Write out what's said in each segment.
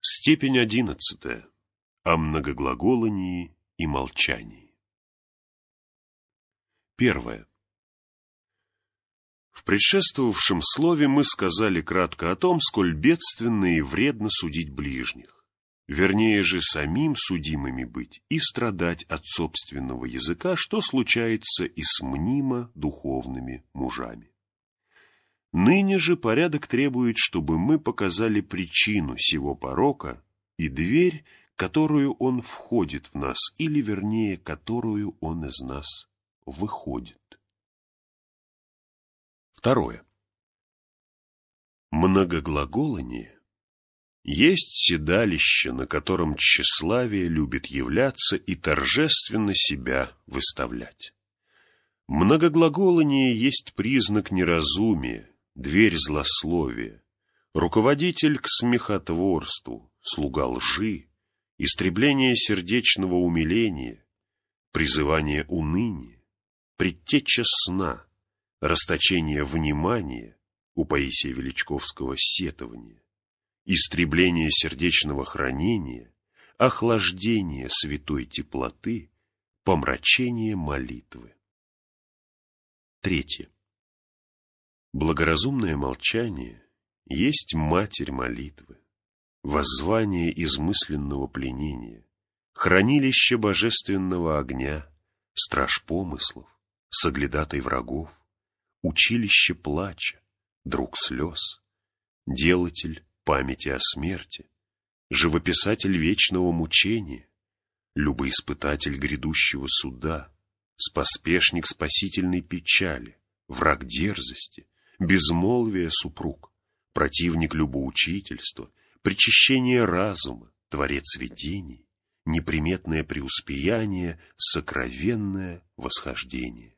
Степень 11. О многоглаголании и молчании. 1. В предшествовавшем слове мы сказали кратко о том, сколь бедственно и вредно судить ближних, вернее же самим судимыми быть и страдать от собственного языка, что случается и с мнимо духовными мужами. Ныне же порядок требует, чтобы мы показали причину сего порока и дверь, которую он входит в нас, или, вернее, которую он из нас выходит. 2. Многоглаголание есть седалище, на котором тщеславие любит являться и торжественно себя выставлять. Многоглаголание есть признак неразумия, дверь злословия, руководитель к смехотворству, слуга лжи, истребление сердечного умиления, призывание уныния, предтеча сна, расточение внимания, у Паисия Величковского сетования, истребление сердечного хранения, охлаждение святой теплоты, помрачение молитвы. 3. Благоразумное молчание есть матерь молитвы, воззвание измысленного пленения, хранилище божественного огня, страж помыслов, соглядатай врагов, училище плача, друг слез, делатель памяти о смерти, живописатель вечного мучения, любоиспытатель грядущего суда, споспешник спасительной печали, враг дерзости, безмолвие супруг, противник любоучительства, причащение разума, творец видений, неприметное преуспеяние, сокровенное восхождение.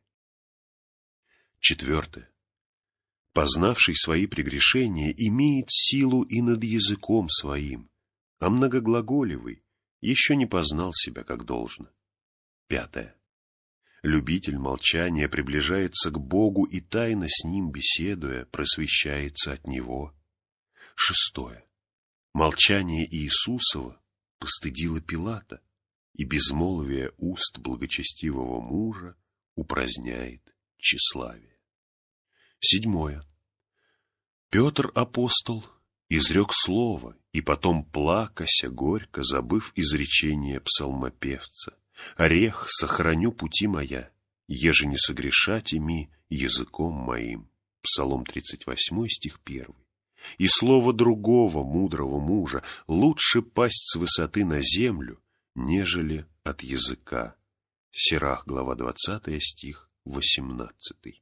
4. Познавший свои прегрешения имеет силу и над языком своим, а многоглаголивый еще не познал себя как должно. 5. Любитель молчания приближается к Богу и, тайно с Ним беседуя, просвещается от Него. 6. Молчание Иисусова постыдило Пилата, и безмолвие уст благочестивого мужа упраздняет тщеславие. 7. Петр апостол изрек слово, и потом, плакася горько, забыв изречение псалмопевца: «Орех сохраню пути моя, еже не согрешать ими языком моим». Псалом 38, стих 1. И слово другого мудрого мужа: лучше пасть с высоты на землю, нежели от языка. Сирах, глава 20, стих 18.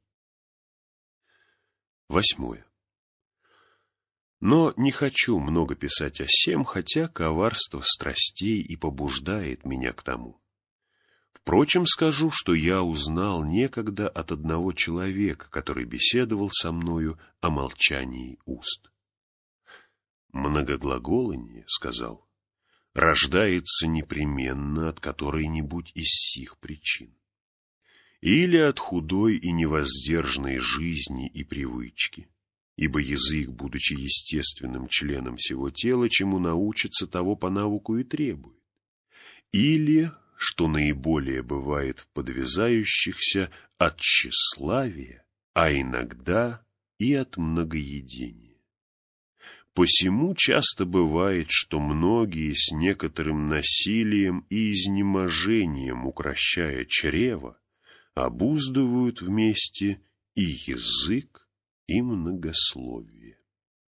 8. Но не хочу много писать о сем, хотя коварство страстей и побуждает меня к тому. Впрочем, скажу, что я узнал некогда от одного человека, который беседовал со мною о молчании уст. Многоглаголание, сказал, рождается непременно от которой-нибудь из сих причин. Или от худой и невоздержанной жизни и привычки, ибо язык, будучи естественным членом всего тела, чему научится, того по навыку и требует. Или, что наиболее бывает в подвязающихся, от тщеславия, а иногда и от многоедения. Посему часто бывает, что многие с некоторым насилием и изнеможением, укрощая чрево, обуздывают вместе и язык, и многословие.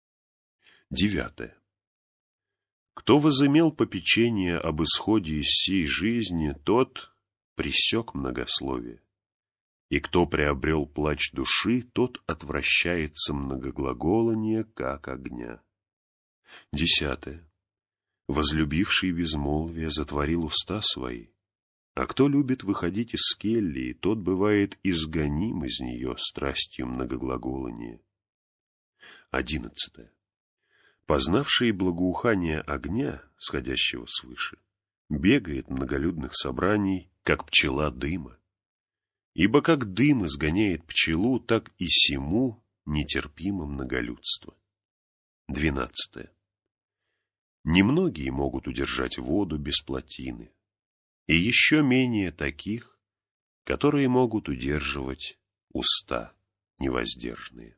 9. Кто возымел попечение об исходе из сей жизни, тот пресек многословие. И кто приобрел плач души, тот отвращается многоглаголания, как огня. 10. Возлюбивший безмолвие затворил уста свои, а кто любит выходить из скеллии, тот бывает изгоним из нее страстью многоглаголания. 11. Познавший благоухание огня, сходящего свыше, бегает многолюдных собраний, как пчела дыма. Ибо как дым изгоняет пчелу, так и сему нетерпимо многолюдство. 12. Немногие могут удержать воду без плотины, и еще менее таких, которые могут удерживать уста невоздержанные.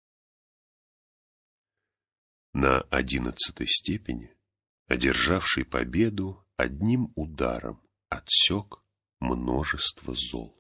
На 11-й степени одержавший победу одним ударом отсек множество зол.